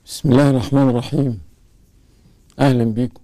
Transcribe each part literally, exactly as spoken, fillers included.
بسم الله الرحمن الرحيم. أهلا بيكم.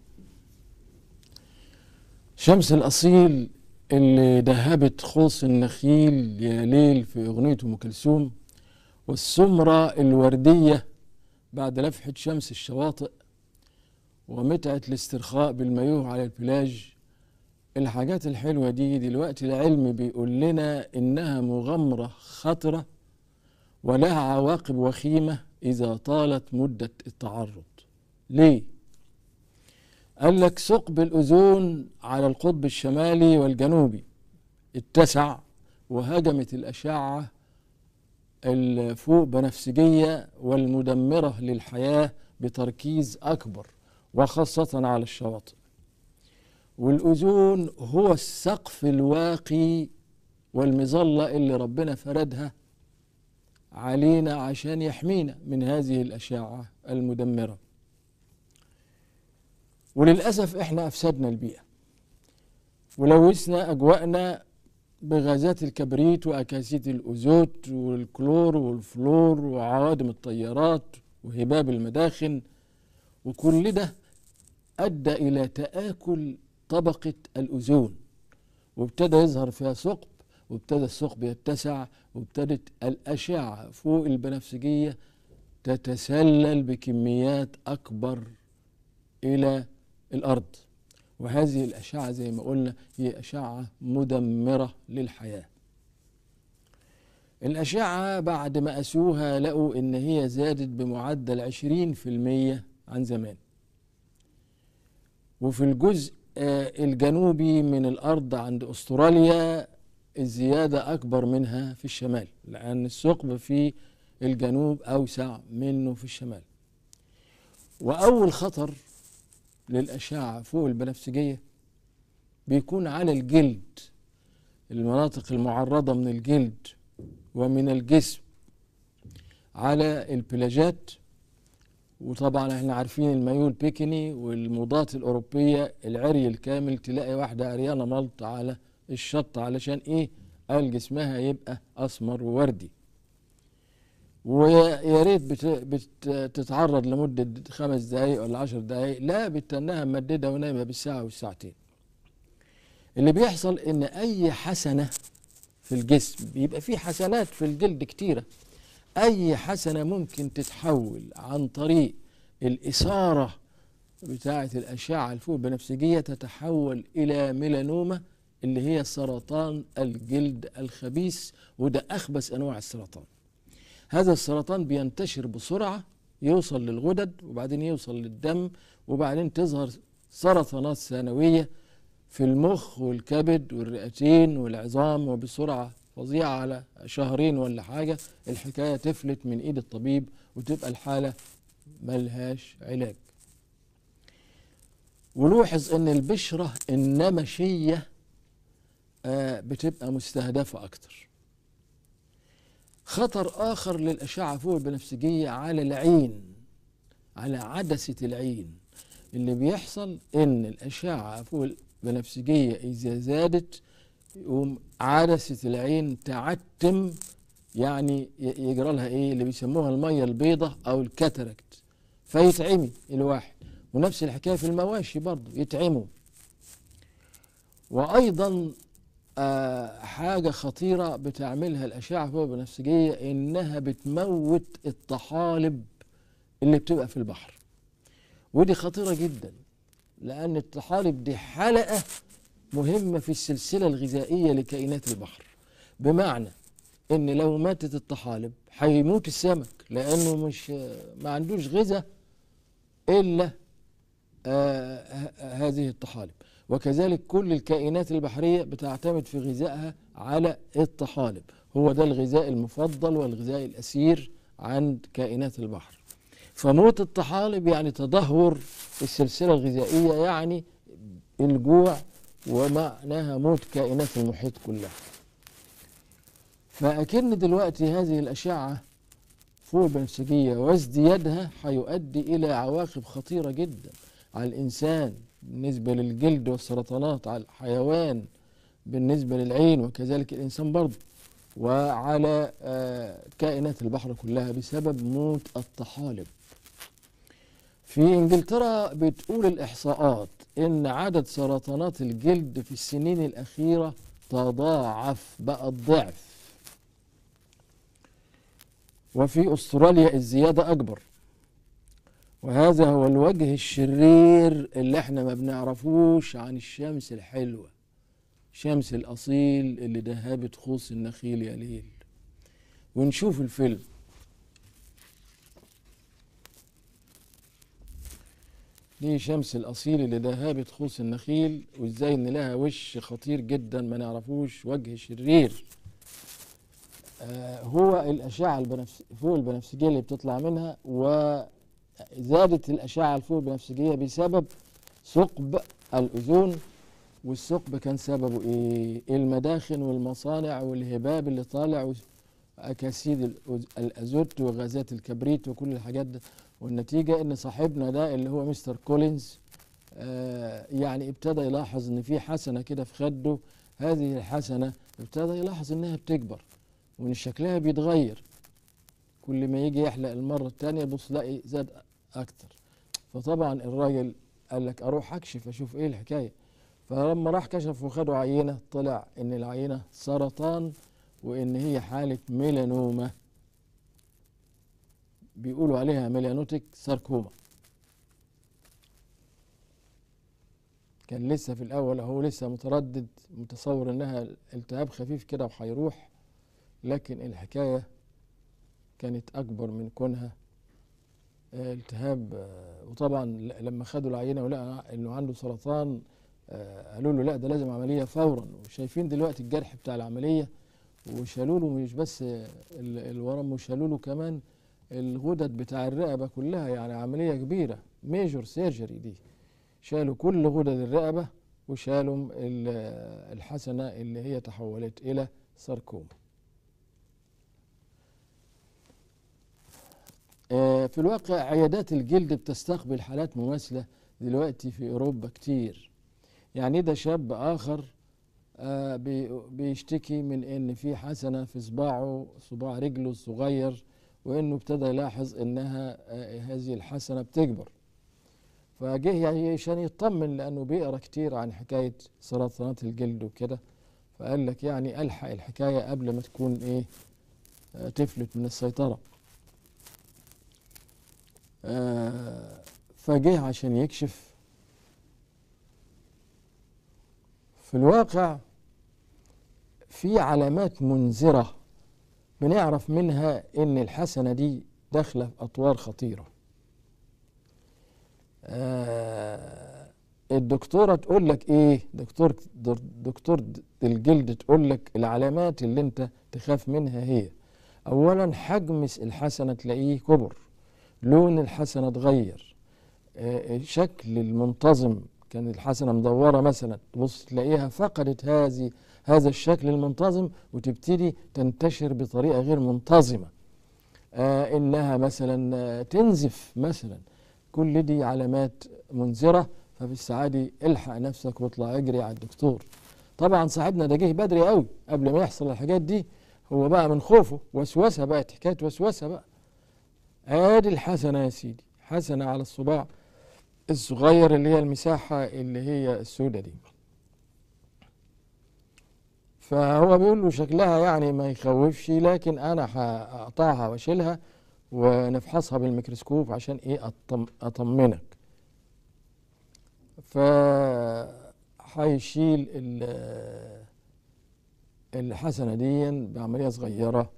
شمس الأصيل اللي دهبت خوص النخيل يا ليل في أغنية أم كلثوم، والسمرة الوردية بعد لفحة شمس الشواطئ، ومتعة الاسترخاء بالمايوه على البلاج. الحاجات الحلوة دي دلوقتي العلم بيقول لنا إنها مغامرة خطرة ولها عواقب وخيمة إذا طالت مدة التعرض. ليه؟ قال لك ثقب الأوزون على القطب الشمالي والجنوبي اتسع، وهجمت الأشعة الفوق بنفسجية والمدمرة للحياة بتركيز أكبر وخاصة على الشواطئ. والأوزون هو السقف الواقي والمظلة اللي ربنا فردها علينا عشان يحمينا من هذه الأشعة المدمرة. وللأسف احنا أفسدنا البيئة ولوثنا أجواءنا بغازات الكبريت وأكاسيد الأوزوت والكلور والفلور وعوادم الطيارات وهباب المداخن، وكل ده أدى إلى تآكل طبقة الأوزون، وابتدى يظهر فيها ثقب، وابتدى الثقب يتسع، وابتدت الأشعة فوق البنفسجية تتسلل بكميات أكبر إلى الأرض. وهذه الأشعة زي ما قلنا هي أشعة مدمرة للحياة. الأشعة بعد ما قاسوها لقوا إن هي زادت بمعدل عشرين في المية عن زمان، وفي الجزء الجنوبي من الأرض عند أستراليا الزيادة أكبر منها في الشمال، لأن الثقب في الجنوب أوسع منه في الشمال. وأول خطر للأشعة فوق البنفسجية بيكون على الجلد، المناطق المعرضة من الجلد ومن الجسم، على البلاجات. وطبعا احنا عارفين المايوه البيكني والموضات الأوروبية العري الكامل، تلاقي واحدة عريانة ملط على الشط علشان ايه؟ قال جسمها يبقى أسمر ووردي. ويا ريت بتتعرض لمدة خمس دقايق ولا عشر دقايق، لا بتنها ممددة ونايمة بالساعة والساعتين. اللي بيحصل ان اي حسنة في الجسم، بيبقى في حسنات في الجلد كتيرة، اي حسنة ممكن تتحول عن طريق الإثارة بتاعة الأشعة الفوق البنفسجية تتحول إلى ميلانوما، اللي هي سرطان الجلد الخبيث، وده أخبث أنواع السرطان. هذا السرطان بينتشر بسرعة، يوصل للغدد وبعدين يوصل للدم، وبعدين تظهر سرطانات ثانوية في المخ والكبد والرئتين والعظام، وبسرعة فظيعة على شهرين ولا حاجة الحكاية تفلت من إيد الطبيب وتبقى الحالة ملهاش علاج. ولوحظ أن البشرة النمشية بتبقى مستهدفة أكتر. خطر آخر للأشعة فوق البنفسجية على العين، على عدسة العين. اللي بيحصل إن الأشعة فوق البنفسجية إذا زادت يقوم عدسة العين تعتم، يعني يجرى لها إيه اللي بيسموها المية البيضة أو الكاتاراكت، فيتعمي الواحد. ونفس الحكاية في المواشي برضو يتعموا. وأيضا آه حاجة خطيرة بتعملها الأشعة فوق البنفسجية، إنها بتموت الطحالب اللي بتبقى في البحر. ودي خطيرة جدا، لأن الطحالب دي حلقة مهمة في السلسلة الغذائية لكائنات البحر. بمعنى إن لو ماتت الطحالب هيموت السمك، لأنه مش ما عندوش غذاء إلا آه هذه الطحالب. وكذلك كل الكائنات البحرية بتعتمد في غذائها على الطحالب، هو ده الغذاء المفضل والغذاء الأسير عند كائنات البحر. فموت الطحالب يعني تدهور السلسلة الغذائية، يعني الجوع، ومعناها موت كائنات المحيط كلها. فأكن دلوقتي هذه الأشعة فوق البنفسجية وازديادها هيؤدي إلى عواقب خطيرة جدا على الإنسان بالنسبة للجلد والسرطانات، على الحيوان بالنسبة للعين، وكذلك الإنسان برضه، وعلى كائنات البحر كلها بسبب موت الطحالب. في انجلترا بتقول الاحصاءات ان عدد سرطانات الجلد في السنين الاخيره تضاعف، بقى الضعف. وفي استراليا الزياده اكبر. وهذا هو الوجه الشرير اللي احنا ما بنعرفوش عن الشمس الحلوه، شمس الاصيل اللي دهبت خوص النخيل يا ليل. ونشوف الفيلم. دي شمس الأصيل اللي دهابت خوص النخيل، وإزاي إن لها وش خطير جدا ما نعرفوش، وجه شرير. آه هو الأشعة البنفس فوق البنفسجية اللي بتطلع منها، وزادت الأشعة الفوق البنفسجية بسبب ثقب الأوزون. والثقب كان سببه إيه؟ المداخن والمصانع والهباب اللي طالع، أكاسيد الأزوت وغازات الكبريت وكل الحاجات دي. والنتيجة ان صاحبنا ده اللي هو مستر كولينز آه يعني ابتدى يلاحظ ان في حسنة كده في خده. هذه الحسنة ابتدى يلاحظ انها بتكبر وان شكلها بيتغير. كل ما يجي يحلق المرة التانية بص لاقي زاد اكتر. فطبعا الراجل قال لك اروح اكشف اشوف ايه الحكاية. فلما راح كشف وخدوا عينة طلع ان العينة سرطان، وان هي حالة ميلانوما، بيقولوا عليها ميلانوتيك ساركوما. كان لسه في الاول هو لسه متردد، متصور انها التهاب خفيف كده وهيروح، لكن الحكايه كانت اكبر من كونها التهاب. وطبعا لما خدوا العينه ولقى انه عنده سرطان قالوا له لا ده لازم عمليه فورا. وشايفين دلوقتي الجرح بتاع العمليه، وشالوا له مش بس الورم، وشالوا له كمان الغدد بتاع الرقبة كلها. يعني عملية كبيرة، ميجور سيرجري دي. شالوا كل غدد الرقبة وشالوا الحسنة اللي هي تحولت إلى ساركوما. في الواقع عيادات الجلد بتستقبل حالات مماثلة دلوقتي في أوروبا كتير. يعني ده شاب آخر بيشتكي من إن في حسنة في صباعه، صباع رجله الصغير، وانه ابتدى يلاحظ انها هذه الحسنه بتكبر. فجه يعني عشان يطمن لانه بيقرا كتير عن حكايه سرطانات الجلد وكده، فقال لك يعني الحق الحكايه قبل ما تكون ايه تفلت من السيطره. آه فجه عشان يكشف. في الواقع في علامات منذره بنعرف منها ان الحسنة دي داخلة في اطوار خطيرة. آه الدكتورة تقول لك ايه، دكتور دكتور الجلد تقول لك العلامات اللي انت تخاف منها هي: اولا حجم الحسنة تلاقيه كبر، لون الحسنة اتغير، آه شكل المنتظم، كان الحسنة مدورة مثلا تبص تلاقيها فقدت هذه هذا الشكل المنتظم وتبتدي تنتشر بطريقة غير منتظمة. آه إنها مثلا آه تنزف مثلا. كل دي علامات منذرة. ففي السعادة الحق نفسك واطلع اجري على الدكتور. طبعا صاحبنا ده جه بدري قوي قبل ما يحصل الحاجات دي. هو بقى من خوفه وسوسة، بقت حكاية وسوسة بقى. ادي الحسنة يا سيدي، حسنة على الصباع الصغير اللي هي المساحة اللي هي السودة دي. فهو بيقول له شكلها يعني ما يخوفش، لكن انا هقطعها واشيلها ونفحصها بالميكروسكوب عشان ايه أطم اطمنك. فهيشيل الحسنة دي بعملية صغيرة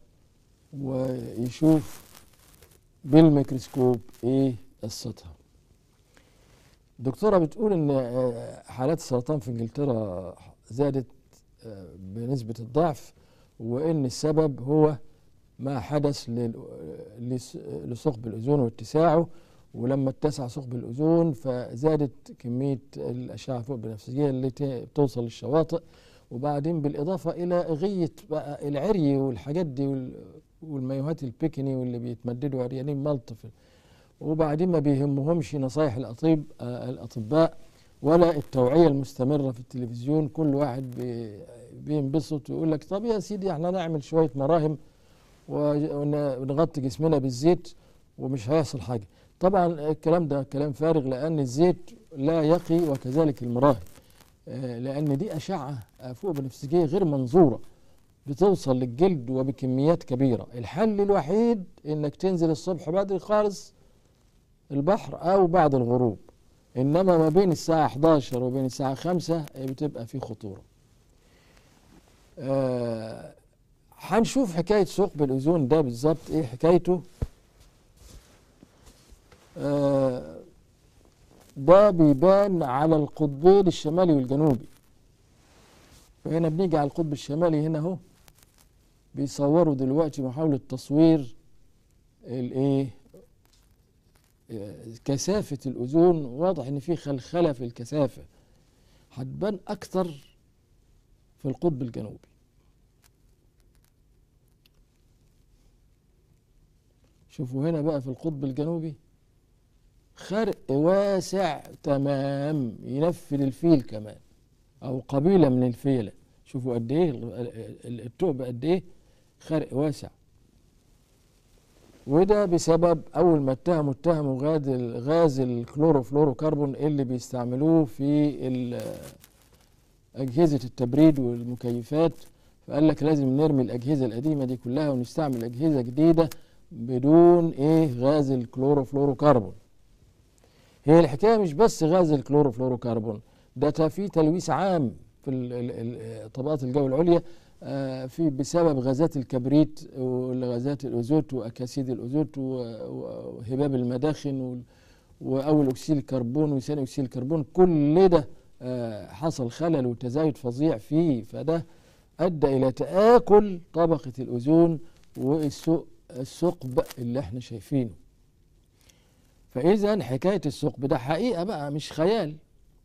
ويشوف بالميكروسكوب ايه قصتها. الدكتورة بتقول ان حالات السرطان في انجلترا زادت بنسبة الضعف، وإن السبب هو ما حدث لثقب الأوزون واتساعه. ولما اتسع ثقب الأوزون فزادت كمية الأشعة فوق البنفسجية اللي بتوصل للشواطئ، وبعدين بالإضافة إلى غية بقى العري والحاجات دي والمايوهات البيكني واللي بيتمددوا عريانين ملط، وبعدين ما بيهمهمش نصايح الأطيب الأطباء ولا التوعية المستمرة في التلفزيون. كل واحد بينبسط ويقول لك طب يا سيدي احنا نعمل شوية مراهم ونغطي جسمنا بالزيت ومش هيحصل حاجة. طبعا الكلام ده كلام فارغ، لأن الزيت لا يقي وكذلك المراهي، لأن دي أشعة فوق بنفسجية غير منظورة بتوصل للجلد وبكميات كبيرة. الحل الوحيد إنك تنزل الصبح بدري خالص البحر أو بعد الغروب، إنما ما بين الساعة حداشر وبين الساعة خمسة بتبقى في خطورة. آه هنشوف حكاية ثقب الأوزون ده بالظبط إيه حكايته. آه ده بيبان على القطبين الشمالي والجنوبي. فهنا بنيجي على القطب الشمالي هنا اهو، بيصوروا دلوقتي محاولة تصوير الايه كثافة الأوزون. واضح ان في خلخلة في الكثافة، هتبان اكتر في القطب الجنوبي. شوفوا هنا بقى في القطب الجنوبي خرق واسع تمام ينفذ الفيل كمان او قبيلة من الفيلة. شوفوا قد ايه الثقب، قد ايه خرق واسع. وده بسبب اول ما اتهموا اتهموا غاز غاز الكلوروفلوروكربون اللي بيستعملوه في اجهزة التبريد والمكيفات. فقال لك لازم نرمي الاجهزة القديمة دي كلها ونستعمل اجهزة جديدة بدون ايه غاز الكلوروفلوروكربون. هي الحكاية مش بس غاز الكلوروفلوروكربون، ده في تلويث عام في طبقات الجو العليا في بسبب غازات الكبريت والغازات الأوزوت وأكاسيد الأوزوت وهباب المداخن وأول أكسيد الكربون وثاني أكسيد الكربون. كل ده حصل خلل وتزايد فظيع فيه، فده أدى إلى تآكل طبقة الأوزون والثقب اللي احنا شايفينه. فإذا حكاية الثقب ده حقيقة بقى مش خيال،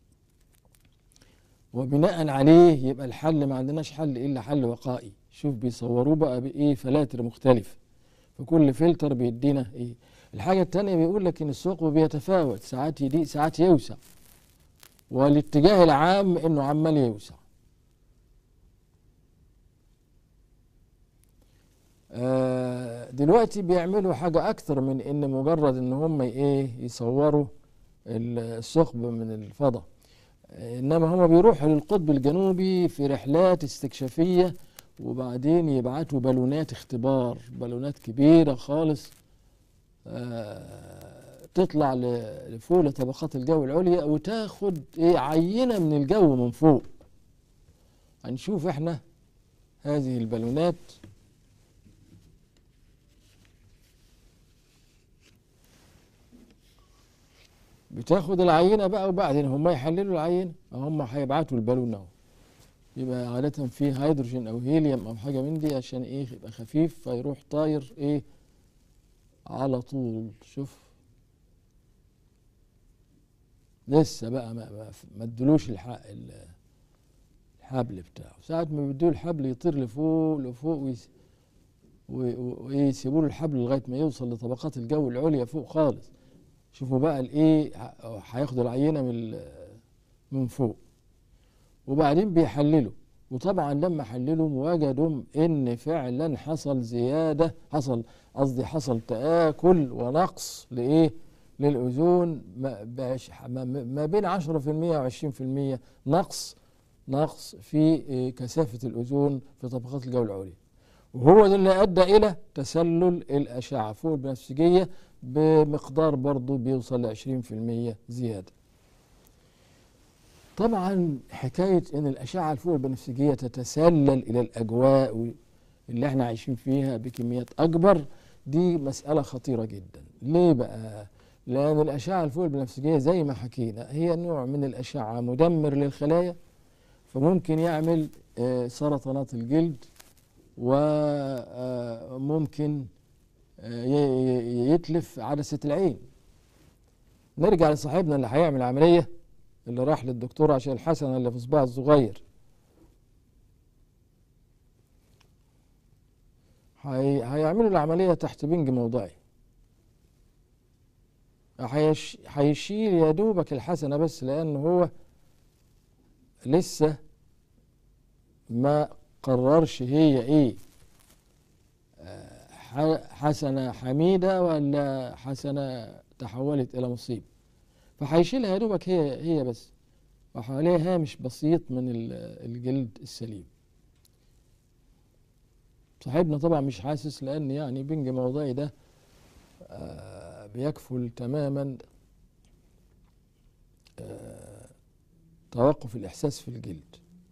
وبناء عليه يبقى الحل ما عندناش حل إلا حل وقائي. شوف بيصوروه بقى بإيه فلاتر مختلفة، فكل فلتر بيدينا إيه. الحاجة التانية بيقول لك إن الثقب بيتفاوت، ساعات يضيق ساعات يوسع، والاتجاه العام إنه عمال يوسع. آه دلوقتي بيعملوا حاجة أكتر من إن مجرد إن هم إيه يصوروا الثقب من الفضاء، إنما هم بيروحوا للقطب الجنوبي في رحلات استكشافية، وبعدين يبعتوا بالونات اختبار، بالونات كبيرة خالص آه تطلع لفوق لطبقات الجو العليا وتاخد إيه عينة من الجو من فوق. هنشوف إحنا هذه البالونات. بتاخد العينة بقى، وبعدين هم يحللوا العينة، هم هيبعتوا البالون اهو. يبقى عادة فيه هيدروجين او هيليوم او حاجة من دي عشان ايه يبقى خفيف، فيروح طاير ايه على طول. شوف لسه بقى ما ما ادلوش الحبل بتاعه. ساعة ما بيدوه الحبل يطير لفوق لفوق ويسيبوا له الحبل لغاية ما يوصل لطبقات الجو العليا فوق خالص. شوفوا بقى الايه هياخدوا العينه من من فوق، وبعدين بيحللوا. وطبعا لما حللوا وجدوا ان فعلا حصل زياده، حصل قصدي حصل تآكل ونقص لايه للاوزون ما بين عشرة في المية وعشرين في المية نقص نقص في كثافه الاوزون في طبقات الجو العليا. وهو ده اللي ادى الى تسلل الاشعه فوق البنفسجيه بمقدار برضه بيوصل لعشرين في المية زيادة. طبعا حكاية ان الاشعة الفوق البنفسجية تتسلل الى الاجواء اللي احنا عايشين فيها بكميات اكبر، دي مسألة خطيرة جدا. ليه بقى؟ لان الاشعة الفوق البنفسجية زي ما حكينا هي نوع من الاشعة مدمر للخلايا، فممكن يعمل سرطانات الجلد، وممكن يتلف عدسة العين. نرجع لصاحبنا اللي هيعمل عملية، اللي راح للدكتور عشان الحسنة اللي في صباعه الصغير. هي... هيعملوا العملية تحت بنج موضعي، هيش... هيشيل يا دوبك الحسنة بس، لأن هو لسه ما قررش هي ايه. حسنة حميدة ولا حسنة تحولت إلى مصيبة، فهيشيلها يا دوبك هي هي بس، وحواليها هامش بسيط من الجلد السليم. صاحبنا طبعا مش حاسس، لأن يعني بنج موضعي ده بيكفل تماما توقف الإحساس في الجلد.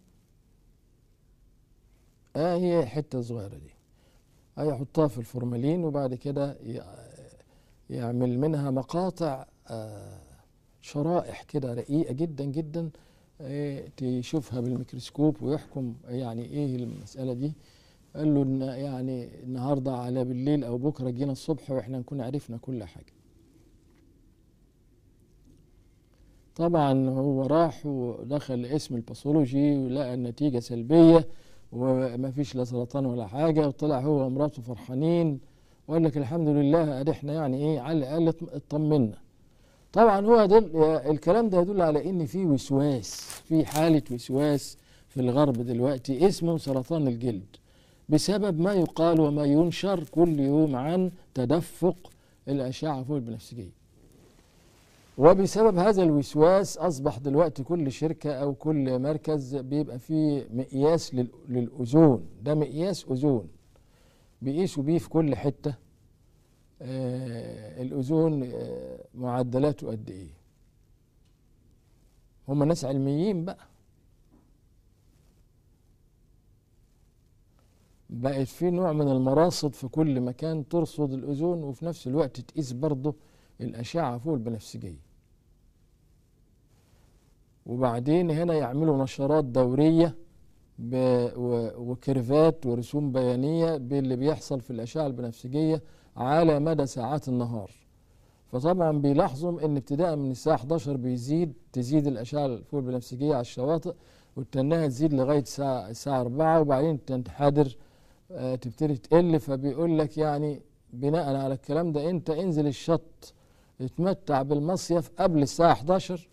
آه هي الحتة الصغيرة دي هيحطها في الفورمالين، وبعد كده يعمل منها مقاطع آه شرائح كده رقيقة جدا جدا، آه تشوفها بالميكروسكوب ويحكم يعني ايه المسألة دي. قال له إن يعني النهارده على بالليل او بكره جينا الصبح واحنا نكون عرفنا كل حاجة. طبعا هو راح ودخل اسم الباثولوجي ولقى النتيجة سلبية وما فيش لا سرطان ولا حاجة، وطلع هو ومراته فرحانين وقال لك الحمد لله ادي احنا يعني ايه على الاقل اطمنا. طبعا هو دل الكلام ده يدل على ان في وسواس، في حالة وسواس في الغرب دلوقتي اسمه سرطان الجلد، بسبب ما يقال وما ينشر كل يوم عن تدفق الأشعة فوق البنفسجية. وبسبب هذا الوسواس أصبح دلوقتي كل شركة أو كل مركز بيبقى فيه مقياس للأوزون، ده مقياس أوزون بيقيسوا بيه في كل حتة آه الأوزون آه معدلاته قد إيه. هم ناس علميين بقى، بقت في نوع من المراصد في كل مكان ترصد الأوزون وفي نفس الوقت تقيس برضه الأشعة فوق البنفسجية. وبعدين هنا يعملوا نشرات دورية وكيرفات ورسوم بيانية باللي بيحصل في الأشعة البنفسجية على مدى ساعات النهار. فطبعا بيلاحظوا ان ابتداء من الساعة احداشر بيزيد تزيد الأشعة فوق البنفسجية على الشواطئ، وتنها تزيد لغاية الساعة الساعة أربعة، وبعدين تنحدر آه تبتدي تقل. فبيقول لك يعني بناء على الكلام ده انت انزل الشط اتمتع بالمصيف قبل الساعة احداشر،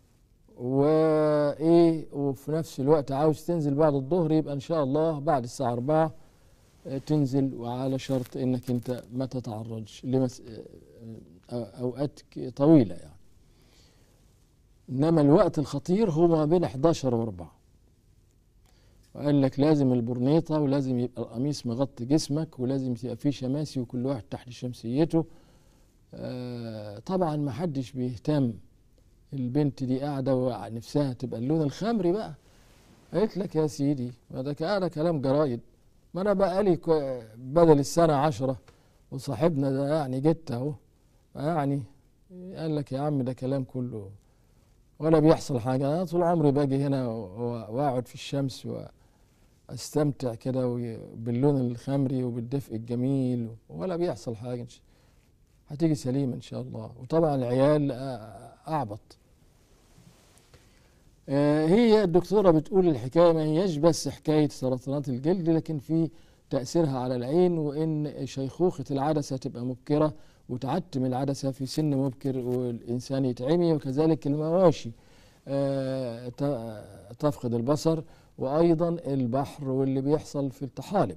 وايه وفي نفس الوقت عاوز تنزل بعد الظهر يبقى ان شاء الله بعد الساعة أربعة تنزل، وعلى شرط انك انت ما تتعرضش لمس اوقات طويلة يعني. انما الوقت الخطير هو ما بين احداشر و أربعة. وقال لك لازم البرنيطة، ولازم يبقى القميص مغطي جسمك، ولازم يبقى فيه شماسي وكل واحد تحت شمسيته. آه طبعا ما حدش بيهتم. البنت دي قاعدة ونفسها تبقى اللون الخمري بقى، قالت لك يا سيدي ما ده قاعدة كلام جرايد، ما انا بقى لي بدل السنة عشرة وصاحبنا ده يعني جت اهو يعني. قال لك يا عم ده كلام كله ولا بيحصل حاجة، انا طول عمري باجي هنا واقعد في الشمس واستمتع كده باللون الخمري وبالدفء الجميل ولا بيحصل حاجة، هتيجي سليمة ان شاء الله. وطبعا العيال اعبط. هي الدكتورة بتقول الحكاية ما هيش بس حكاية سرطانات الجلد، لكن في تأثيرها على العين، وإن شيخوخة العدسة تبقى مبكرة وتعتم العدسة في سن مبكر والإنسان يتعمي، وكذلك المواشي تفقد البصر، وأيضا البحر واللي بيحصل في الطحالب.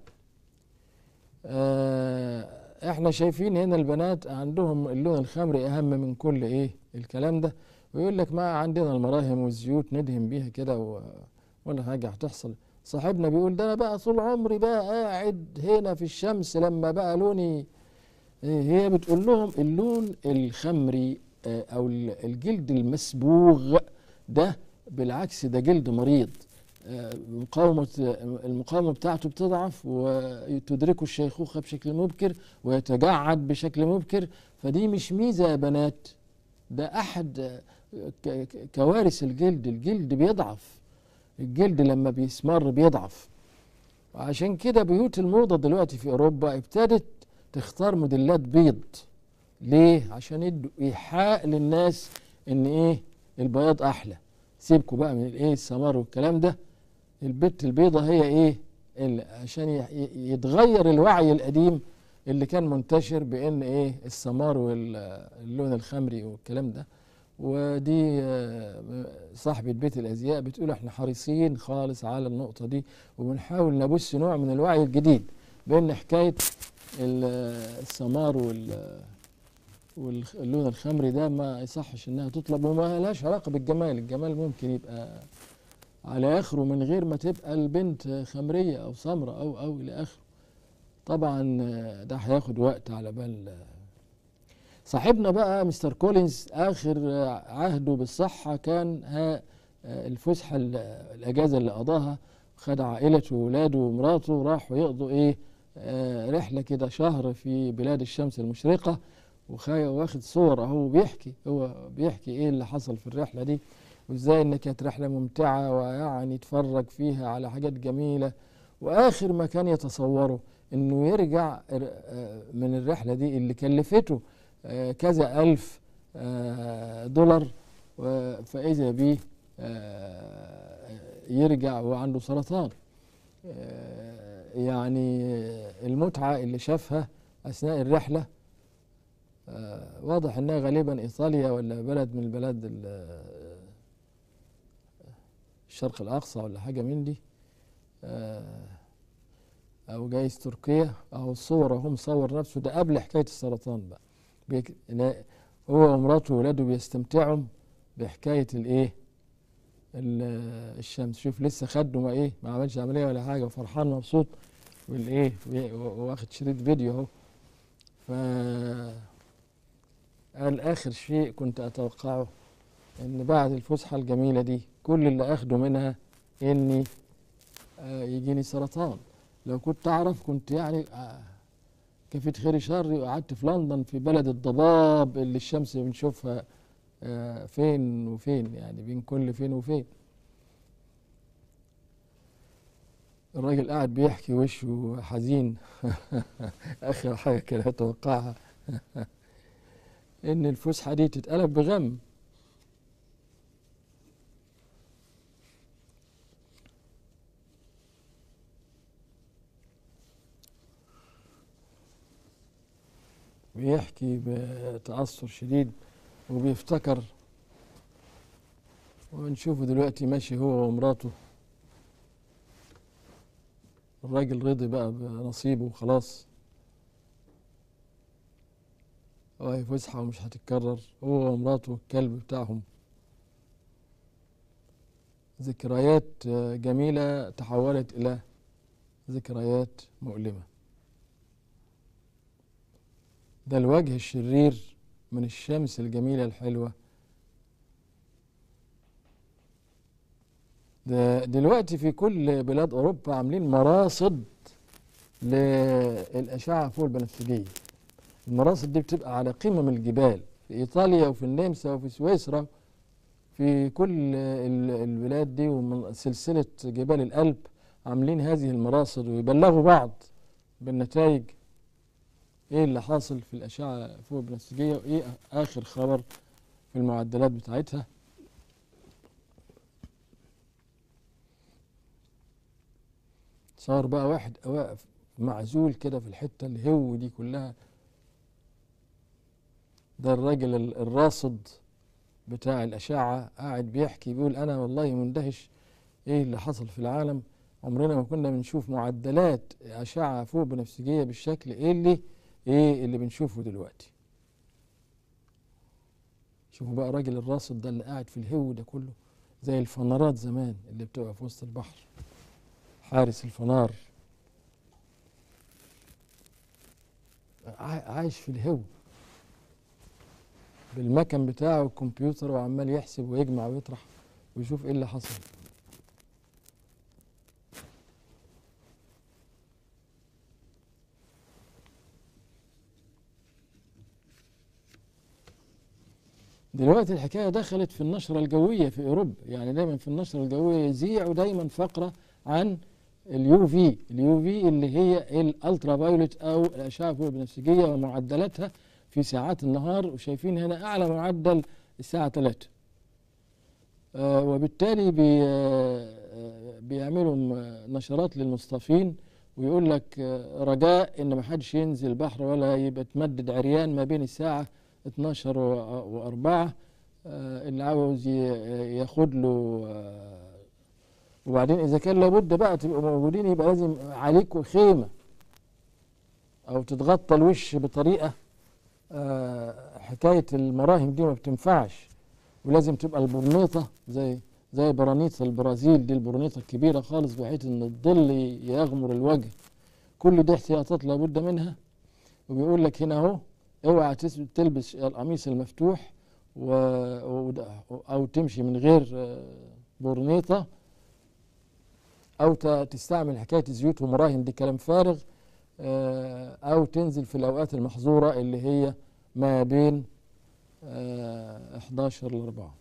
احنا شايفين هنا البنات عندهم اللون الخمري أهم من كل إيه الكلام ده، ويقول لك ما عندنا المراهم والزيوت ندهن بيها كده ولا حاجة هتحصل. صاحبنا بيقول ده بقى طول عمري بقى قاعد هنا في الشمس لما بقى لوني. هي بتقول لهم اللون الخمري او الجلد المسبوغ ده بالعكس ده جلد مريض، مقاومة المقاومة بتاعته بتضعف وتدركه الشيخوخة بشكل مبكر ويتجعد بشكل مبكر. فدي مش ميزة يا بنات، ده أحد كوارث الجلد. الجلد بيضعف، الجلد لما بيسمر بيضعف. وعشان كده بيوت الموضة دلوقتي في أوروبا ابتدت تختار موديلات بيض. ليه؟ عشان يدوا إيحاء للناس إن إيه البياض أحلى. سيبكوا بقى من الإيه السمار والكلام ده، البت البيضة هي إيه عشان يتغير الوعي القديم اللي كان منتشر بإن إيه السمار واللون الخمري والكلام ده. ودي صاحبة بيت الأزياء بتقول احنا حريصين خالص على النقطة دي، وبنحاول نبث نوع من الوعي الجديد بأن حكاية السمار وال واللون الخمري ده ما يصحش انها تطلب، وما لهاش علاقه بالجمال. الجمال ممكن يبقى على اخره من غير ما تبقى البنت خمريه او سمراء او او الى اخره. طبعا ده هياخد وقت على بال. صاحبنا بقى مستر كولينز اخر عهده بالصحه كان ها الفسحه الاجازه اللي قضاها، خد عائلته وولاده ومراته راحوا يقضوا ايه آه رحله كده شهر في بلاد الشمس المشرقه، واخد صور اهو بيحكي هو بيحكي ايه اللي حصل في الرحله دي، وازاي ان كانت رحله ممتعه ويعني اتفرج فيها على حاجات جميله. واخر ما كان يتصوره انه يرجع من الرحله دي اللي كلفته كذا الف دولار، فاذا بيه يرجع وعنده سرطان. يعني المتعه اللي شافها اثناء الرحله واضح انها غالبا ايطاليا ولا بلد من البلاد الشرق الاقصى ولا حاجه من دي، او جايز تركيا. اهو الصور اهو مصور نفسه ده قبل حكايه السرطان بقى، بيك... هو ومراته وولاده بيستمتعوا بحكايه الايه الشمس. شوف لسه خده ما ايه ما عملش عمليه ولا حاجه وفرحان مبسوط والايه واخد شريط فيديو اهو. ف قال آخر شيء كنت أتوقعه إن بعد الفسحة الجميلة دي كل اللي أخده منها إني آه يجيني سرطان. لو كنت أعرف كنت يعني آه كفيت خيري شري وقعدت في لندن في بلد الضباب اللي الشمس بنشوفها آه فين وفين، يعني بين كل فين وفين. الراجل قاعد بيحكي وشه حزين آخر حاجة كده أتوقعها إن الفسحة دي تتقلب بغم. بيحكي بتأثر شديد وبيفتكر، ونشوفه دلوقتي ماشي هو ومراته. الراجل رضي بقى بنصيبه وخلاص، وهي فسحة ومش هتتكرر، هو ومراته والكلب بتاعهم. ذكريات جميلة تحولت إلى ذكريات مؤلمة. ده الوجه الشرير من الشمس الجميلة الحلوة. ده دلوقتي في كل بلاد أوروبا عاملين مراصد للأشعة فوق البنفسجية. المراصد دي بتبقى على قمم الجبال في إيطاليا وفي النمسا وفي سويسرا، في كل البلاد دي ومن سلسلة جبال الألب عاملين هذه المراصد، ويبلغوا بعض بالنتائج ايه اللي حاصل في الأشعة فوق البنفسجية وايه آخر خبر في المعدلات بتاعتها. صار بقى واحد واقف معزول كده في الحتة الهو دي كلها. ده الراجل الراصد بتاع الأشعة قاعد بيحكي بيقول أنا والله مندهش إيه اللي حصل في العالم، عمرنا ما كنا بنشوف معدلات أشعة فوق بنفسجية بالشكل إيه اللي إيه اللي بنشوفه دلوقتي. شوفوا بقى راجل الراصد ده اللي قاعد في الهو ده كله، زي الفنارات زمان اللي بتبقى في وسط البحر، حارس الفنار عايش في الهو بالمكن بتاعه والكمبيوتر وعمال يحسب ويجمع ويطرح ويشوف ايه اللي حصل. دلوقتي الحكاية دخلت في النشرة الجوية في أوروبا، يعني دايما في النشرة الجوية يذيعوا دايما فقرة عن اليو في اليو في اللي هي الالترا فايولت او الاشعه فوق البنفسجيه ومعدلاتها في ساعات النهار، وشايفين هنا اعلى معدل الساعه ثلاثة. آه وبالتالي بي آه بيعملوا نشرات للمصطفين ويقول لك آه رجاء ان ما حدش ينزل البحر ولا يبقى تمدد عريان ما بين الساعه اتناشر وأربعة. آه اللي عاوز ياخد له آه وبعدين إذا كان لابد بقى تبقوا موجودين يبقى لازم عليكم خيمة او تتغطى الوش بطريقه آه حكايه المراهم دي ما بتنفعش، ولازم تبقى البرنيطه زي زي برانيط البرازيل دي، البرنيطه الكبيره خالص بحيث ان الظل يغمر الوجه. كل دي احتياطات لابد منها. وبيقول لك هنا اهو اوعى تلبس القميص المفتوح و... او تمشي من غير برنيطه، او تستعمل حكايه زيوت ومراهم، دي كلام فارغ. او تنزل في الاوقات المحظوره اللي هي ما بين احداشر ل أربعة.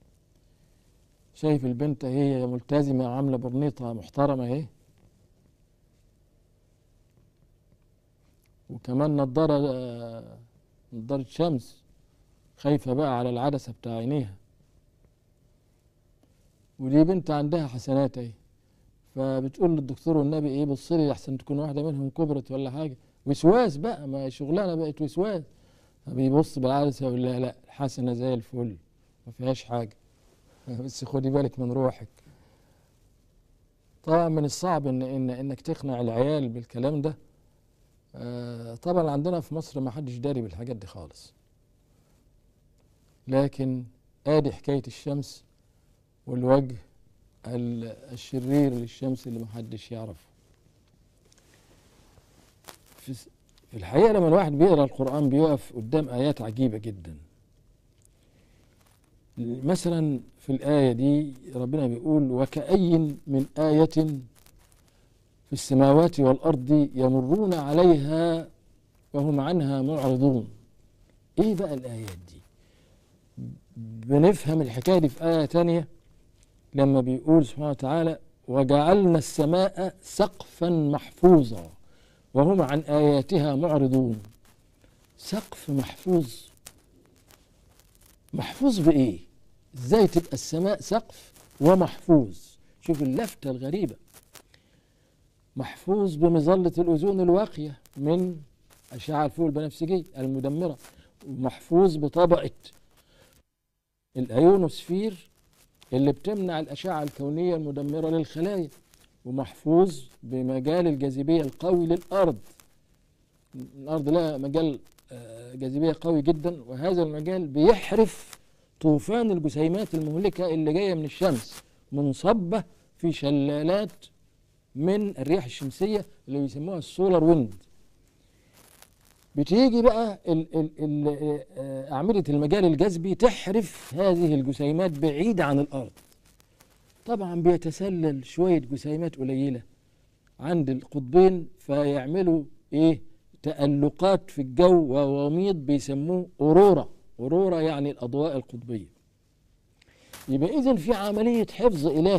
شايف البنت هي ملتزمه عامله برنيطه محترمه اهي، وكمان نضاره نضاره شمس، خايفه بقى على العدسه بتاع عينيها. ودي بنت عندها حسنات اهي، فبتقول للدكتور والنبي ايه بص لي احسن تكون واحده منهم كبرت ولا حاجه. وسواس بقى، ما شغلانه بقت وسواس. فبيبص بالعدسه ويقول لها لا الحسنه زي الفل ما فيهاش حاجه بس خدي بالك من روحك. طبعا من الصعب ان ان انك تقنع العيال بالكلام ده. آه طبعا عندنا في مصر ما حدش داري بالحاجات دي خالص. لكن ادي حكايه الشمس والوجه الشرير للشمس اللي محدش يعرفه. في الحقيقة لما الواحد بيقرأ القرآن بيقف قدام آيات عجيبة جدا. مثلا في الآية دي ربنا بيقول وكأي من آية في السماوات والأرض يمرون عليها وهم عنها معرضون. ايه بقى الآيات دي؟ بنفهم الحكاية دي في آية تانية لما بيقول سبحانه وتعالى وجعلنا السماء سقفا محفوظا وهم عن آياتها معرضون. سقف محفوظ، محفوظ بإيه؟ ازاي تبقى السماء سقف ومحفوظ؟ شوف اللفتة الغريبة. محفوظ بمظلة الأوزون الواقية من أشعة الفوق البنفسجية المدمرة، ومحفوظ بطبقة الأيونوسفير اللي بتمنع الأشعة الكونية المدمرة للخلايا، ومحفوظ بمجال الجاذبية القوي للأرض. الأرض لها مجال جاذبية قوي جدا، وهذا المجال بيحرف طوفان الجسيمات المهلكة اللي جاية من الشمس منصبة في شلالات من الرياح الشمسية اللي بيسموها السولار ويند. بتيجي بقى ال ال ال أعمدة المجال الجذبي تحرف هذه الجسيمات بعيدة عن الأرض. طبعا بيتسلل شوية جسيمات قليلة عند القطبين فيعملوا ايه تألقات في الجو ووميض بيسموه أورورا. أورورا يعني الأضواء القطبية. يبقى إذن في عملية حفظ إلهي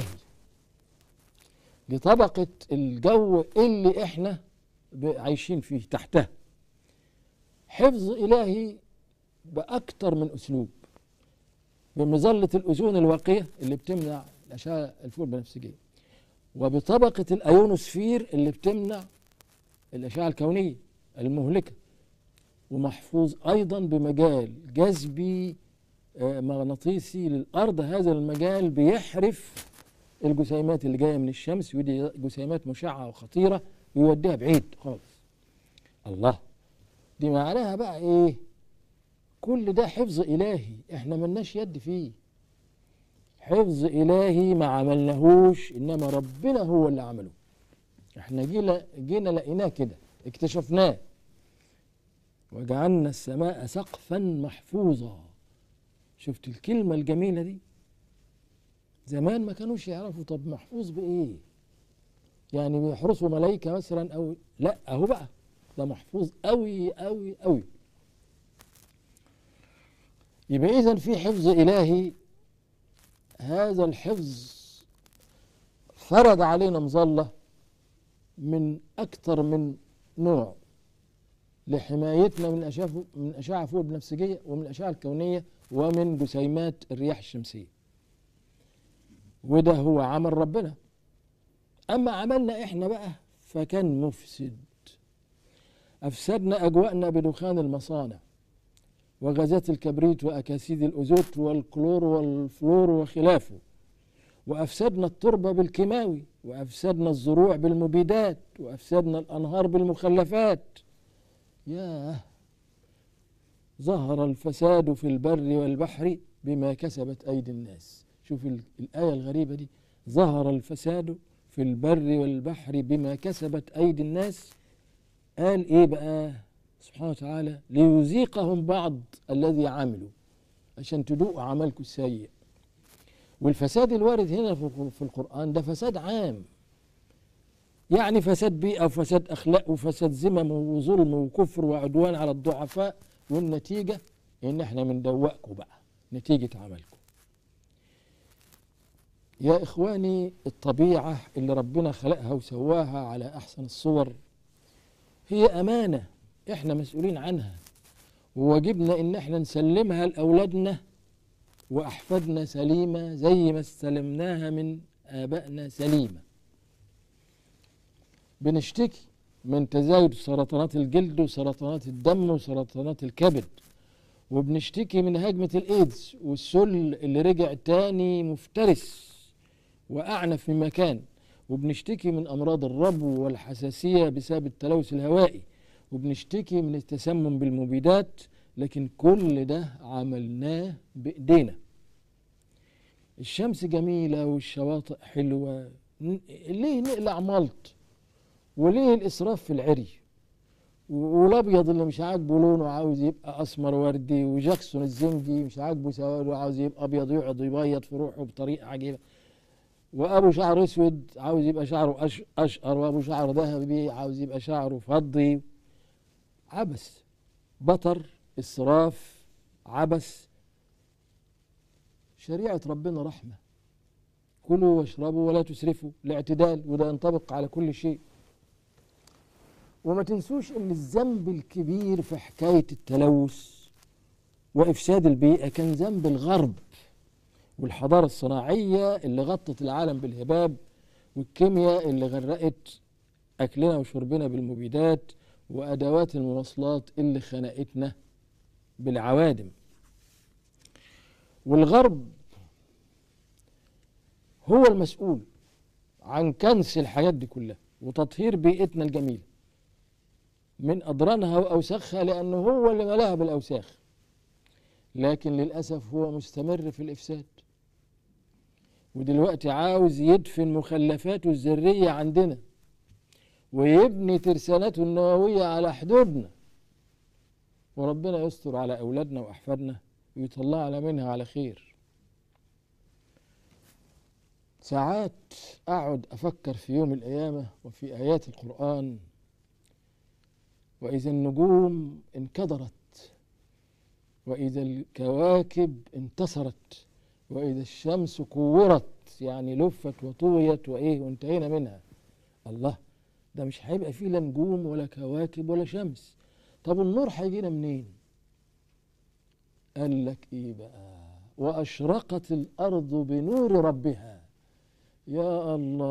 لطبقة الجو اللي احنا عايشين فيه تحتها. حفظ إلهي بأكتر من أسلوب. بمظلة الأوزون الواقية اللي بتمنع الأشعة الفوق البنفسجية، وبطبقة الأيونوسفير اللي بتمنع الأشعة الكونية المهلكة، ومحفوظ أيضا بمجال جذبي مغناطيسي للأرض. هذا المجال بيحرف الجسيمات اللي جاية من الشمس، ودي جسيمات مشعة وخطيرة ويوديها بعيد خالص. الله، دي معناها بقى إيه؟ كل ده حفظ إلهي احنا ملناش يد فيه. حفظ إلهي ما عملناهوش، إنما ربنا هو اللي عمله. احنا جينا جينا لقيناه كده، اكتشفناه. وجعلنا السماء سقفا محفوظا. شفت الكلمة الجميلة دي؟ زمان ما كانوش يعرفوا طب محفوظ بإيه؟ يعني بيحرسوا ملايكة مثلا أو لا، أهو بقى ده محفوظ قوي قوي قوي. يبقى إذن في حفظ إلهي. هذا الحفظ فرض علينا مظلة من أكثر من نوع لحمايتنا من الأشعة من الأشعة فوق البنفسجية ومن الأشعة الكونية ومن جسيمات الرياح الشمسية. وده هو عمل ربنا. أما عملنا إحنا بقى فكان مفسد. أفسدنا أجواءنا بدخان المصانع وغازات الكبريت وأكاسيد الأزوت والكلور والفلور وخلافه، وأفسدنا التربة بالكيماوي، وأفسدنا الزروع بالمبيدات، وأفسدنا الأنهار بالمخلفات، ياه، ظهر الفساد في البر والبحر بما كسبت أيدي الناس. شوف الآية الغريبة دي، ظهر الفساد في البر والبحر بما كسبت أيدي الناس. قال إيه بقى سبحانه وتعالى؟ ليذيقهم بعض الذي عملوا، عشان تدوقوا عملكم السيء. والفساد الوارد هنا في القرآن ده فساد عام، يعني فساد بيئة وفساد أخلاق وفساد ذمم وظلم وكفر وعدوان على الضعفاء، والنتيجة إن إحنا بندوقكم بقى نتيجة عملكم. يا إخواني، الطبيعة اللي ربنا خلقها وسواها على أحسن الصور هي أمانة إحنا مسؤولين عنها، وواجبنا إن إحنا نسلمها لأولادنا وأحفادنا سليمة زي ما استلمناها من آبائنا سليمة. بنشتكي من تزايد سرطانات الجلد وسرطانات الدم وسرطانات الكبد، وبنشتكي من هجمة الإيدز والسل اللي رجع تاني مفترس وأعنف من مكان، وبنشتكي من أمراض الربو والحساسية بسبب التلوث الهوائي، وبنشتكي من التسمم بالمبيدات. لكن كل ده عملناه بإيدينا. الشمس جميلة والشواطئ حلوة، ليه نقلع ملط؟ وليه الإسراف في العري؟ والأبيض اللي مش عاجبه لونه عاوز يبقى أسمر وردي، وجاكسون الزنجي مش عاجبه سواد وعاوز يبقى أبيض، يقعد يبيض في روحه بطريقة عجيبة. وأبو شعر أسود عاوز يبقى شعره أش أشقر، وأبو شعر ذهبي عاوز يبقى شعره فضي. عبث، بطر، إسراف، عبث. شريعة ربنا رحمة، كلوا واشربوا ولا تسرفوا، الاعتدال، وده ينطبق على كل شيء. وما تنسوش ان الذنب الكبير في حكاية التلوث وإفساد البيئة كان ذنب الغرب والحضارة الصناعية اللي غطت العالم بالهباب، والكيمياء اللي غرقت أكلنا وشربنا بالمبيدات، وأدوات المواصلات اللي خنقتنا بالعوادم. والغرب هو المسؤول عن كنس الحاجات دي كلها وتطهير بيئتنا الجميلة من أضرانها وأوساخها، لأنه هو اللي ملاها بالأوساخ. لكن للأسف هو مستمر في الإفساد، ودلوقتي عاوز يدفن مخلفاته الذرية عندنا ويبني ترساناته النووية على حدودنا، وربنا يستر على أولادنا وأحفادنا ويطلعنا منها على خير. ساعات أقعد أفكر في يوم القيامة وفي آيات القرآن، وإذا النجوم انكدرت، وإذا الكواكب انتصرت، وإذا الشمس كورت، يعني لفت وطويت وإيه وانتهينا منها. الله، ده مش هيبقى فيه لا نجوم ولا كواكب ولا شمس. طب النور هيجينا منين؟ قال لك إيه بقى؟ وأشرقت الأرض بنور ربها. يا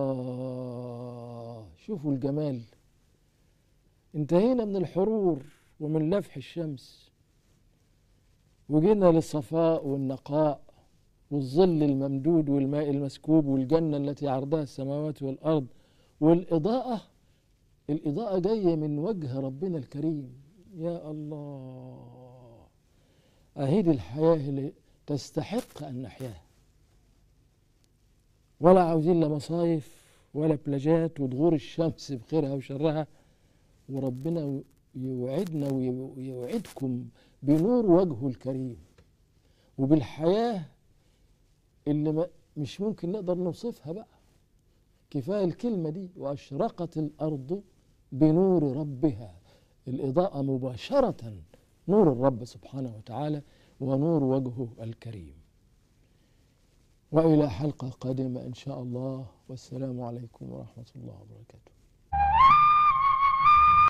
الله، شوفوا الجمال. انتهينا من الحرور ومن لفح الشمس، وجينا للصفاء والنقاء والظل الممدود والماء المسكوب والجنة التي عرضها السماوات والأرض والإضاءة. الإضاءة جاية من وجه ربنا الكريم. يا الله، أهيد الحياة اللي تستحق أن نحياها، ولا عاوزين لا مصايف ولا بلاجات وظهور الشمس بخيرها وشرها. وربنا يوعدنا ويوعدكم بنور وجهه الكريم وبالحياة اللي مش ممكن نقدر نوصفها بقى. كفاية الكلمة دي، وأشرقت الأرض بنور ربها. الإضاءة مباشرة نور الرب سبحانه وتعالى ونور وجهه الكريم. وإلى حلقة قادمة إن شاء الله، والسلام عليكم ورحمة الله وبركاته.